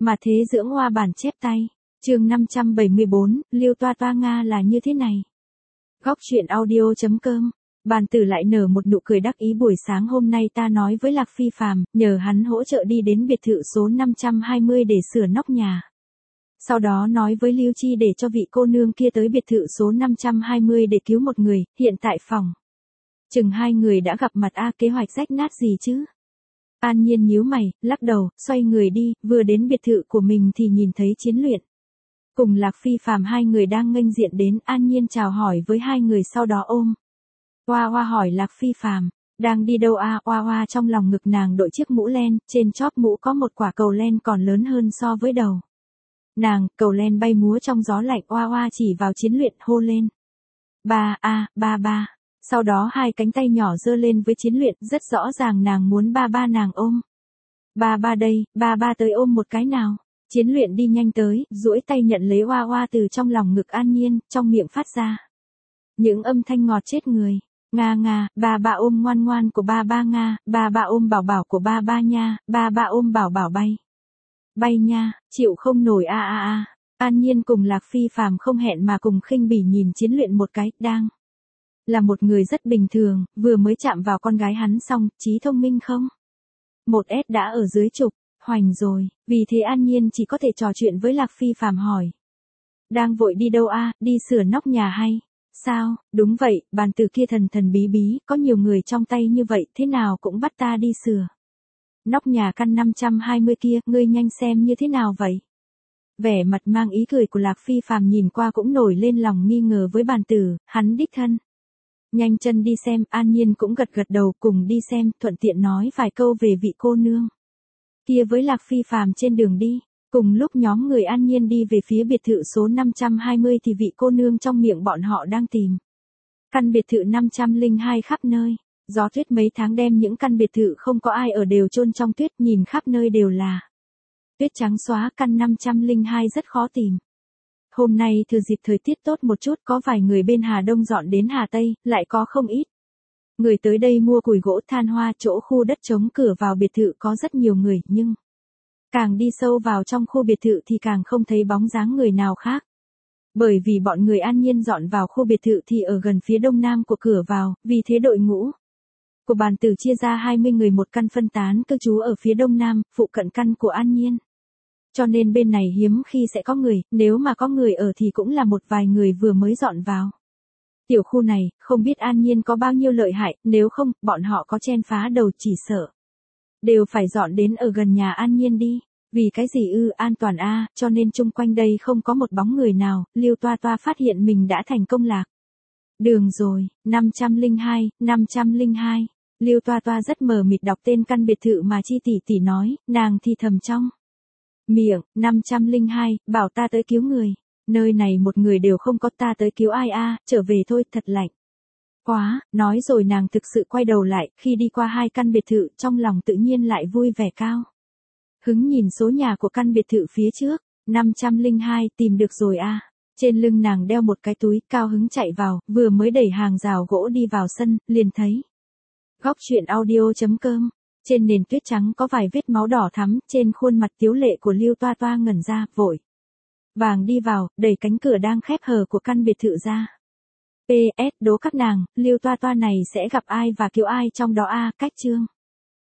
Mà thế dưỡng hoa bản chép tay. Chương 574, Liêu Toa Toa Nga là như thế này. Góc truyện audio.com. Bàn tử lại nở một nụ cười đắc ý. Buổi sáng hôm nay ta nói với Lạc Phi Phàm, nhờ hắn hỗ trợ đi đến biệt thự số 520 để sửa nóc nhà. Sau đó nói với Lưu Chi để cho vị cô nương kia tới biệt thự số 520 để cứu một người, hiện tại phòng. Chừng hai người đã gặp mặt kế hoạch rách nát gì chứ? An Nhiên nhíu mày, lắc đầu, xoay người đi, vừa đến biệt thự của mình thì nhìn thấy Chiến Luyện. Cùng Lạc Phi Phàm hai người đang nghênh diện đến, An Nhiên chào hỏi với hai người sau đó ôm. Hoa Hoa hỏi Lạc Phi Phàm, đang đi đâu Hoa Hoa trong lòng ngực nàng đội chiếc mũ len, trên chóp mũ có một quả cầu len còn lớn hơn so với đầu. Nàng, cầu len bay múa trong gió lạnh. Hoa Hoa chỉ vào Chiến Luyện hô lên. Ba. Sau đó hai cánh tay nhỏ giơ lên với Chiến Luyện, rất rõ ràng nàng muốn ba nàng ôm. Ba đây, ba tới ôm một cái nào. Chiến Luyện đi nhanh tới, duỗi tay nhận lấy Hoa Hoa từ trong lòng ngực An Nhiên, trong miệng phát ra những âm thanh ngọt chết người. Nga, ba ôm ngoan ngoan của ba Nga, ba ôm bảo bảo của ba nha, ba ôm bảo bảo bay. Bay nha, chịu không nổi An Nhiên cùng Lạc Phi Phàm không hẹn mà cùng khinh bỉ nhìn Chiến Luyện một cái, đang là một người rất bình thường, vừa mới chạm vào con gái hắn xong, trí thông minh không? 1S đã ở dưới chục, hoành rồi, vì thế An Nhiên chỉ có thể trò chuyện với Lạc Phi Phàm hỏi. Đang vội đi đâu đi sửa nóc nhà hay? Sao, đúng vậy, bàn tử kia thần bí, có nhiều người trong tay như vậy, thế nào cũng bắt ta đi sửa. Nóc nhà căn 520 kia, ngươi nhanh xem như thế nào vậy? Vẻ mặt mang ý cười của Lạc Phi Phàm nhìn qua cũng nổi lên lòng nghi ngờ với bàn tử, hắn đích thân. Nhanh chân đi xem, An Nhiên cũng gật đầu cùng đi xem, thuận tiện nói vài câu về vị cô nương kia với Lạc Phi Phàm trên đường đi. Cùng lúc nhóm người An Nhiên đi về phía biệt thự số 520 thì vị cô nương trong miệng bọn họ đang tìm. Căn biệt thự 502 khắp nơi. Gió tuyết mấy tháng đem những căn biệt thự không có ai ở đều chôn trong tuyết, nhìn khắp nơi đều là tuyết trắng xóa. Căn 502 rất khó tìm. Hôm nay thừa dịp thời tiết tốt một chút, có vài người bên Hà Đông dọn đến Hà Tây, lại có không ít người tới đây mua củi gỗ than hoa. Chỗ khu đất trống cửa vào biệt thự có rất nhiều người, nhưng càng đi sâu vào trong khu biệt thự thì càng không thấy bóng dáng người nào khác. Bởi vì bọn người An Nhiên dọn vào khu biệt thự thì ở gần phía đông nam của cửa vào, vì thế đội ngũ của bàn tử chia ra 20 người một căn phân tán cư trú ở phía đông nam, phụ cận căn của An Nhiên. Cho nên bên này hiếm khi sẽ có người, nếu mà có người ở thì cũng là một vài người vừa mới dọn vào. Tiểu khu này, không biết An Nhiên có bao nhiêu lợi hại, nếu không, bọn họ có chen phá đầu chỉ sợ đều phải dọn đến ở gần nhà An Nhiên đi. Vì cái gì an toàn cho nên chung quanh đây không có một bóng người nào. Liêu Toa Toa phát hiện mình đã thành công lạc đường rồi. 502. Liêu Toa Toa rất mờ mịt đọc tên căn biệt thự mà Chi tỷ nói, nàng thì thầm trong miệng. 502, bảo ta tới cứu người. Nơi này một người đều không có, ta tới cứu ai trở về thôi, thật lạnh quá. Nói rồi nàng thực sự quay đầu lại, khi đi qua hai căn biệt thự, trong lòng tự nhiên lại vui vẻ cao hứng nhìn số nhà của căn biệt thự phía trước. 502, tìm được rồi Trên lưng nàng đeo một cái túi, cao hứng chạy vào, vừa mới đẩy hàng rào gỗ đi vào sân, liền thấy. Góc truyện audio.com. Trên nền tuyết trắng có vài vết máu đỏ thắm, trên khuôn mặt tiếu lệ của Liêu Toa Toa ngẩn ra, vội vàng đi vào, đẩy cánh cửa đang khép hờ của căn biệt thự ra. PS, đố các nàng, Liêu Toa Toa này sẽ gặp ai và cứu ai trong đó cách chương.